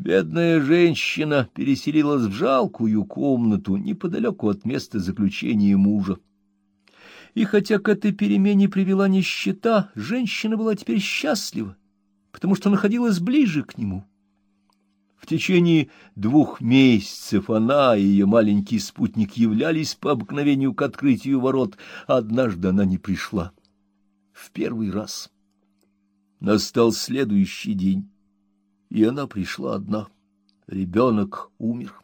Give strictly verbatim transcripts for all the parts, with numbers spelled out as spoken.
Бедная женщина переселилась в жалкую комнату неподалеку от места заключения мужа. И хотя к этой перемене привела нищета, женщина была теперь счастлива, потому что находилась ближе к нему. В течение двух месяцев она и ее маленький спутник являлись по обыкновению к открытию ворот. Однажды она не пришла. В первый раз. Настал следующий день, и она пришла одна. Ребенок умер.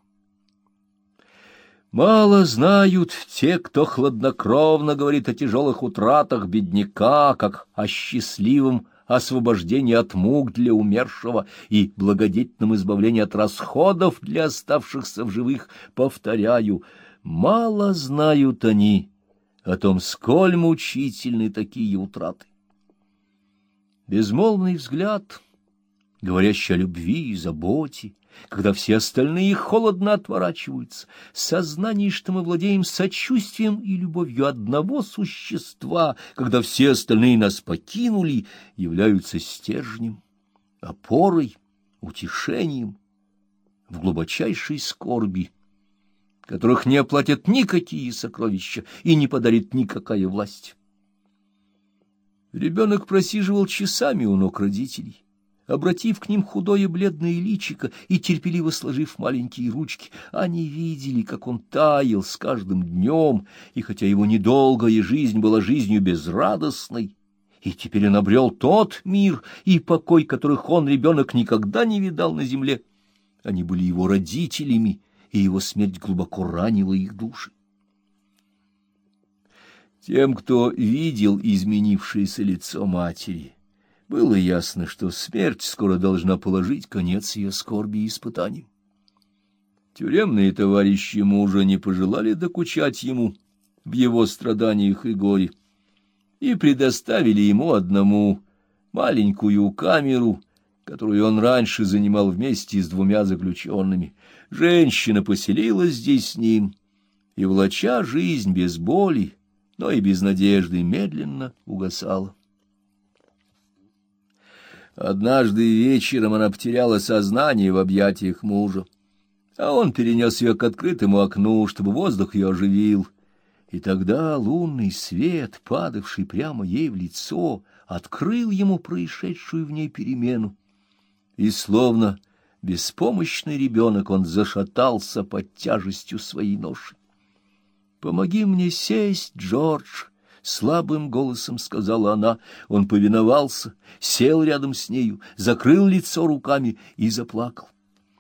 Мало знают те, кто хладнокровно говорит о тяжелых утратах бедняка, как о счастливом освобождении от мук для умершего и благодетельном избавлении от расходов для оставшихся в живых. Повторяю, мало знают они о том, сколь мучительны такие утраты. Безмолвный взгляд, говорящий о любви и заботе, когда все остальные холодно отворачиваются, сознание, что мы владеем сочувствием и любовью одного существа, когда все остальные нас покинули, являются стержнем, опорой, утешением в глубочайшей скорби, которых не оплатят никакие сокровища и не подарит никакая власть. Ребенок просиживал часами у ног родителей, обратив к ним худое бледное личико и терпеливо сложив маленькие ручки. Они видели, как он таял с каждым днем, и хотя его недолгая жизнь была жизнью безрадостной, и теперь он обрел тот мир и покой, которых он, ребенок, никогда не видал на земле. Они были его родителями, и его смерть глубоко ранила их души. Тем, кто видел изменившееся лицо матери, было ясно, что смерть скоро должна положить конец ее скорби и испытаниям. Тюремные товарищи мужа не пожелали докучать ему в его страданиях и горе и предоставили ему одному маленькую камеру, которую он раньше занимал вместе с двумя заключенными. Женщина поселилась здесь с ним и, влача жизнь без боли, но и без надежды, медленно угасала. Однажды вечером она потеряла сознание в объятиях мужа, а он перенес ее к открытому окну, чтобы воздух ее оживил. И тогда лунный свет, падавший прямо ей в лицо, открыл ему происшедшую в ней перемену. И словно беспомощный ребенок он зашатался под тяжестью своей ноши. «Помоги мне сесть, Джордж!» — слабым голосом сказала она. Он повиновался, сел рядом с нею, закрыл лицо руками и заплакал.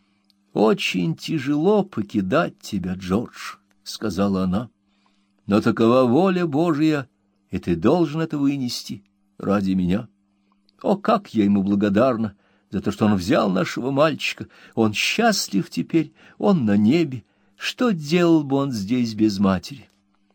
«Очень тяжело покидать тебя, Джордж», — сказала она, — «но такова воля Божия, и ты должен это вынести ради меня. О, как я ему благодарна за то, что он взял нашего мальчика! Он счастлив теперь, он на небе. Что делал бы он здесь без матери?»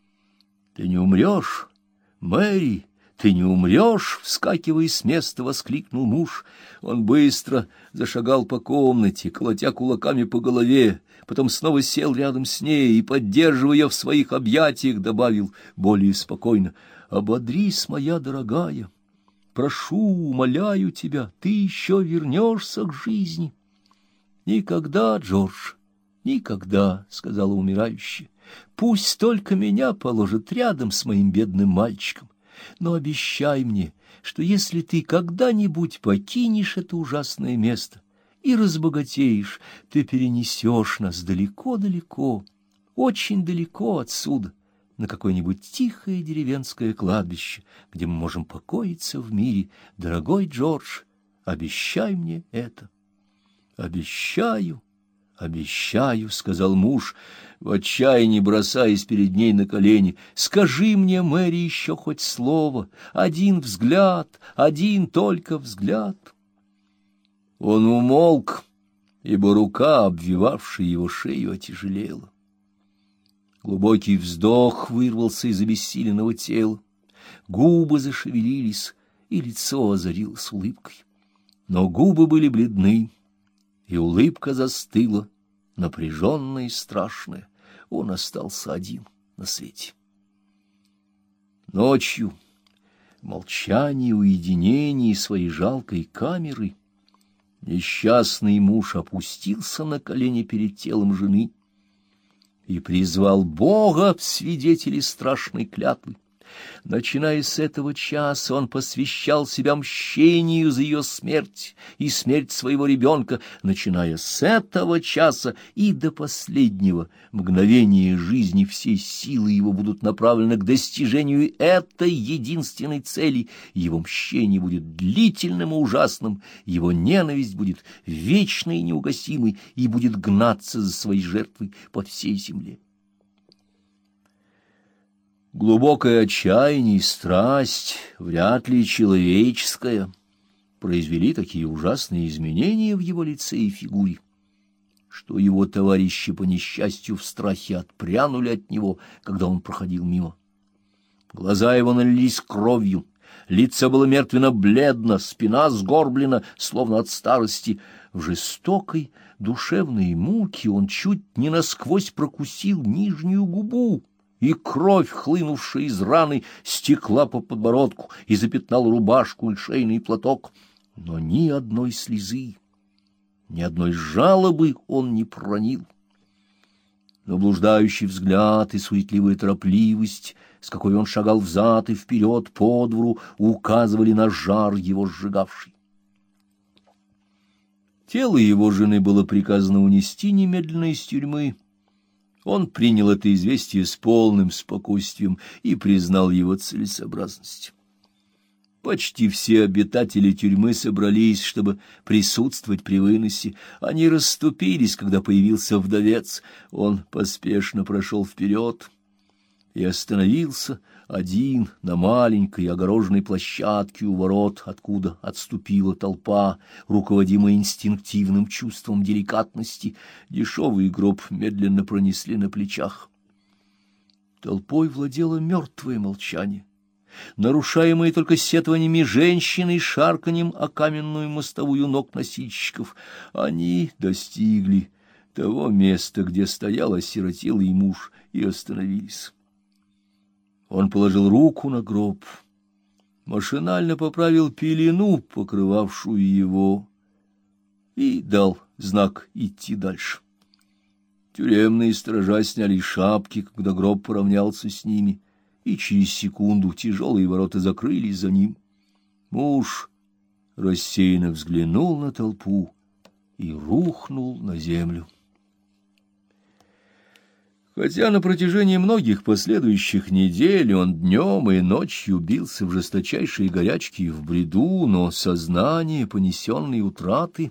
«Ты не умрешь, Мэри, ты не умрешь!» — вскакивая с места, воскликнул муж. Он быстро зашагал по комнате, колотя кулаками по голове, потом снова сел рядом с ней и, поддерживая ее в своих объятиях, добавил более спокойно: «Ободрись, моя дорогая, прошу, умоляю тебя, ты еще вернешься к жизни». «Никогда, Джордж, никогда», — сказала умирающая. «Пусть только меня положат рядом с моим бедным мальчиком, но обещай мне, что если ты когда-нибудь покинешь это ужасное место и разбогатеешь, ты перенесешь нас далеко-далеко, очень далеко отсюда, на какое-нибудь тихое деревенское кладбище, где мы можем покоиться в мире. Дорогой Джордж, обещай мне это». «Обещаю, обещаю», — сказал муж, в отчаянии бросаясь перед ней на колени. «Скажи мне, Мэри, еще хоть слово, один взгляд, один только взгляд». Он умолк, ибо рука, обвивавшая его шею, отяжелела. Глубокий вздох вырвался из обессиленного тела, губы зашевелились, и лицо озарилось улыбкой. Но губы были бледны, и улыбка застыла, напряженная и страшная. Он остался один на свете. Ночью, в молчании и уединении своей жалкой камеры, Несчастный муж опустился на колени перед телом жены и призвал Бога в свидетели страшной клятвы. Начиная с этого часа он посвящал себя мщению за ее смерть и смерть своего ребенка. Начиная с этого часа и до последнего мгновения жизни все силы его будут направлены к достижению этой единственной цели. Его мщение будет длительным и ужасным, его ненависть будет вечной и неугасимой и будет гнаться за своей жертвой по всей земле. Глубокое отчаяние и страсть, вряд ли человеческая, произвели такие ужасные изменения в его лице и фигуре, что его товарищи по несчастью в страхе отпрянули от него, когда он проходил мимо. Глаза его налились кровью, лицо было мертвенно-бледно, спина сгорблена, словно от старости. В жестокой душевной муке он чуть не насквозь прокусил нижнюю губу, и кровь, хлынувшая из раны, стекла по подбородку и запятнала рубашку и шейный платок. Но ни одной слезы, ни одной жалобы он не проронил. Но блуждающий взгляд и суетливая торопливость, с какой он шагал взад и вперед по двору, указывали на жар его сжигавший. Тело его жены было приказано унести немедленно из тюрьмы. Он принял это известие с полным спокойствием и признал его целесообразность. Почти все обитатели тюрьмы собрались, чтобы присутствовать при выносе. Они расступились, когда появился вдовец. Он поспешно прошел вперед и остановился один на маленькой огороженной площадке у ворот, откуда отступила толпа, руководимая инстинктивным чувством деликатности. Дешевый гроб медленно пронесли на плечах. Толпой владело мертвое молчание, нарушаемое только сетованиями женщины и шарканьем о каменную мостовую ног носильщиков. Они достигли того места, где стоял осиротелый муж, и остановились. Он положил руку на гроб, машинально поправил пелену, покрывавшую его, и дал знак идти дальше. Тюремные сторожа сняли шапки, когда гроб поравнялся с ними, и через секунду тяжелые ворота закрылись за ним. Муж рассеянно взглянул на толпу и рухнул на землю. Хотя на протяжении многих последующих недель он днем и ночью бился в жесточайшей горячке и в бреду, но сознание понесенной утраты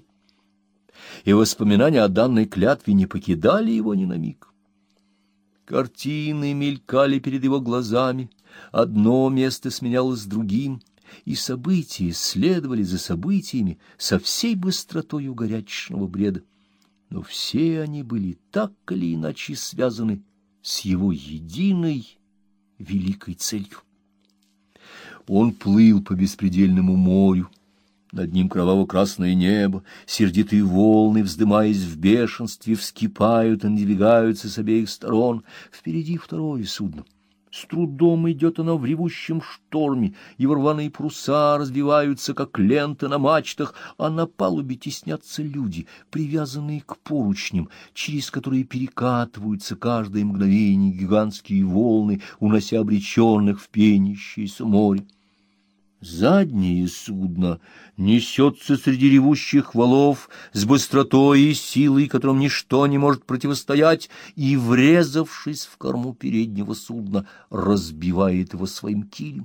и воспоминания о данной клятве не покидали его ни на миг. Картины мелькали перед его глазами, одно место сменялось другим, и события следовали за событиями со всей быстротою горячечного бреда. Но все они были так или иначе связаны с его единой великой целью. Он плыл по беспредельному морю, над ним кроваво-красное небо, сердитые волны, вздымаясь в бешенстве, вскипают и надвигаются с обеих сторон. Впереди второе судно. С трудом идет оно в ревущем шторме, его рваные паруса разбиваются, как ленты на мачтах, а на палубе теснятся люди, привязанные к поручням, через которые перекатываются каждое мгновение гигантские волны, унося обреченных в пенящееся море. Заднее судно несется среди ревущих валов с быстротой и силой, которым ничто не может противостоять, и, врезавшись в корму переднего судна, разбивает его своим килем.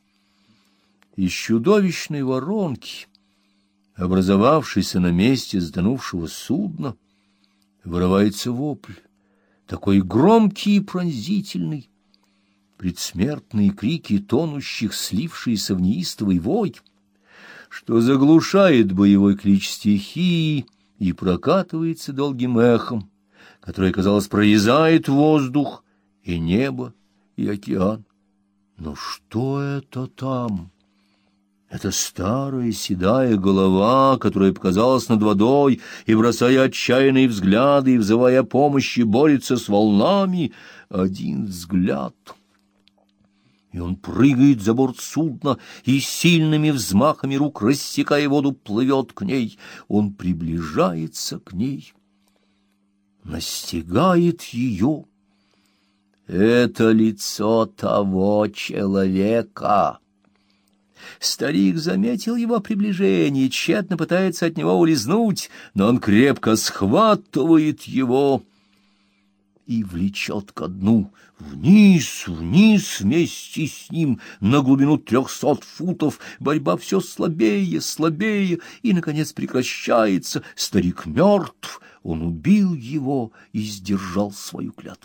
Из чудовищной воронки, образовавшейся на месте сдонувшего судна, вырывается вопль, такой громкий и пронзительный, предсмертные крики тонущих, слившиеся в неистовый вой, что заглушает боевой клич стихии и прокатывается долгим эхом, которое, казалось, прорезает воздух и небо, и океан. Но что это там? Это старая седая голова, которая показалась над водой и, бросая отчаянные взгляды и взывая о помощи, борется с волнами. Один взгляд — и он прыгает за борт судна и сильными взмахами рук, рассекая воду, плывет к ней. Он приближается к ней, настигает ее. Это лицо того человека. Старик заметил его приближение и тщетно пытается от него улизнуть, но он крепко схватывает его и влечет ко дну, вниз, вниз вместе с ним, на глубину трехсот футов. Борьба все слабее, слабее, и, наконец, прекращается. Старик мертв, он убил его и сдержал свою клятву.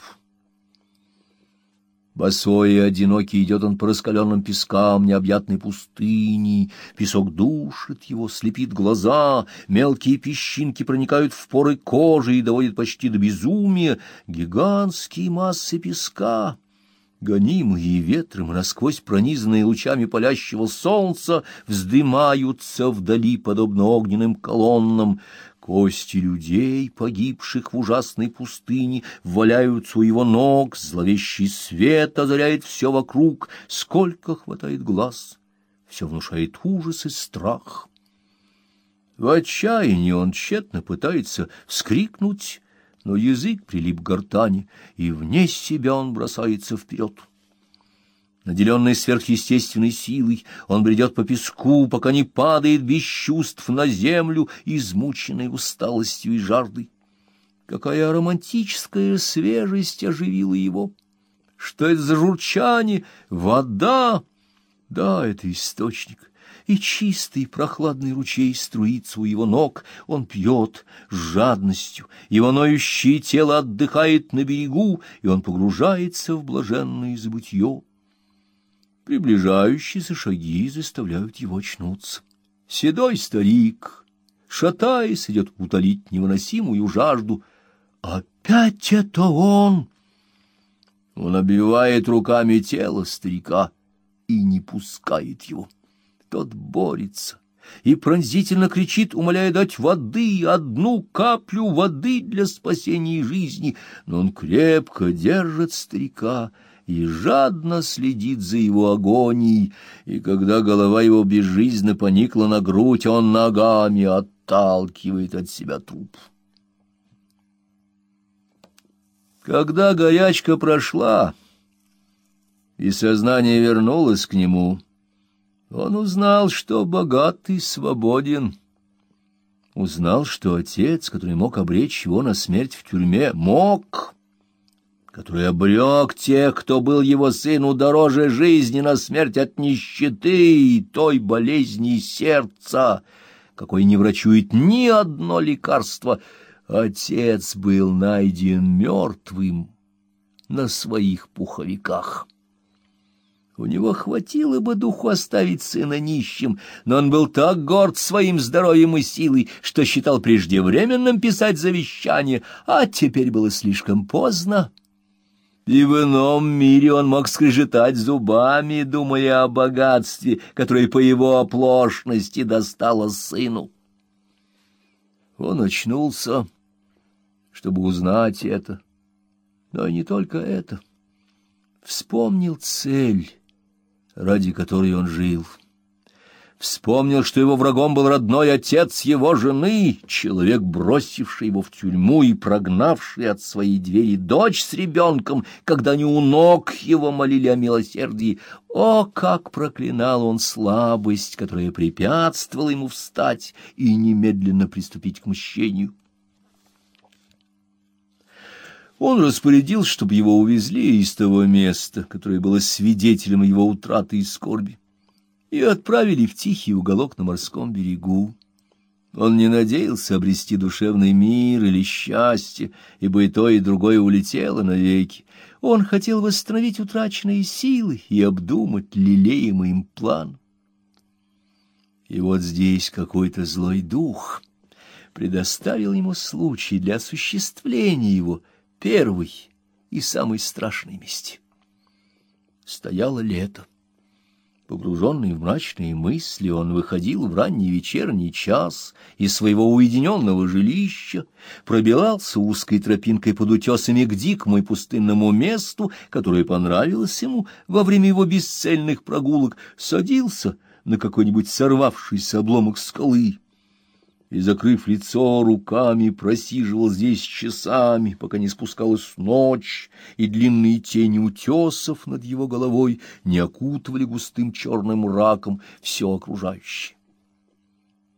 Босой и одинокий идет он по раскаленным пескам необъятной пустыни. Песок душит его, слепит глаза, мелкие песчинки проникают в поры кожи и доводят почти до безумия. Гигантские массы песка, гонимые ветром и насквозь пронизанные лучами палящего солнца, вздымаются вдали, подобно огненным колоннам. Кости людей, погибших в ужасной пустыне, валяются у его ног, зловещий свет озаряет все вокруг, сколько хватает глаз, все внушает ужас и страх. В отчаянии он тщетно пытается вскрикнуть, но язык прилип к гортани, и вне себя он бросается вперед. Наделенный сверхъестественной силой, он бредет по песку, пока не падает без чувств на землю, измученный усталостью и жаждой. Какая романтическая свежесть оживила его! Что это за журчание? Вода! Да, это источник, и чистый прохладный ручей струится у его ног. Он пьет с жадностью, его ноющее тело отдыхает на берегу, и он погружается в блаженное забытье. Приближающиеся шаги заставляют его очнуться. Седой старик, шатаясь, идет утолить невыносимую жажду. Опять это он! Он обвивает руками тело старика и не пускает его. Тот борется и пронзительно кричит, умоляя дать воды, одну каплю воды для спасения жизни. Но он крепко держит старика и жадно следит за его агонией, и когда голова его безжизненно поникла на грудь, он ногами отталкивает от себя труп. Когда горячка прошла и сознание вернулось к нему, он узнал, что богат и свободен. Узнал, что отец, который мог обречь его на смерть в тюрьме, мог... который обрек тех, кто был его сыну дороже жизни, на смерть от нищеты и той болезни сердца, какой не врачует ни одно лекарство. Отец был найден мертвым на своих пуховиках. У него хватило бы духу оставить сына нищим, но он был так горд своим здоровьем и силой, что считал преждевременным писать завещание, а теперь было слишком поздно. И в ином мире он мог скрежетать зубами, думая о богатстве, которое по его оплошности досталось сыну. Он очнулся, чтобы узнать это, но и не только это. Вспомнил цель, ради которой он жил. Вспомнил, что его врагом был родной отец его жены, человек, бросивший его в тюрьму и прогнавший от своей двери дочь с ребенком, когда они у ног его молили о милосердии. О, как проклинал он слабость, которая препятствовала ему встать и немедленно приступить к мщению. Он распорядился, чтобы его увезли из того места, которое было свидетелем его утраты и скорби, и отправили в тихий уголок на морском берегу. Он не надеялся обрести душевный мир или счастье, ибо и то, и другое улетело навеки. Он хотел восстановить утраченные силы и обдумать лелеемый им план. И вот здесь какой-то злой дух предоставил ему случай для осуществления его первой и самой страшной мести. Стояло лето. Погруженный в мрачные мысли, он выходил в ранний вечерний час из своего уединенного жилища, пробирался узкой тропинкой под утесами к дикому и пустынному месту, которое понравилось ему во время его бесцельных прогулок, садился на какой-нибудь сорвавшийся обломок скалы и, закрыв лицо руками, просиживал здесь часами, пока не спускалась ночь, и длинные тени утесов над его головой не окутывали густым черным мраком все окружающее.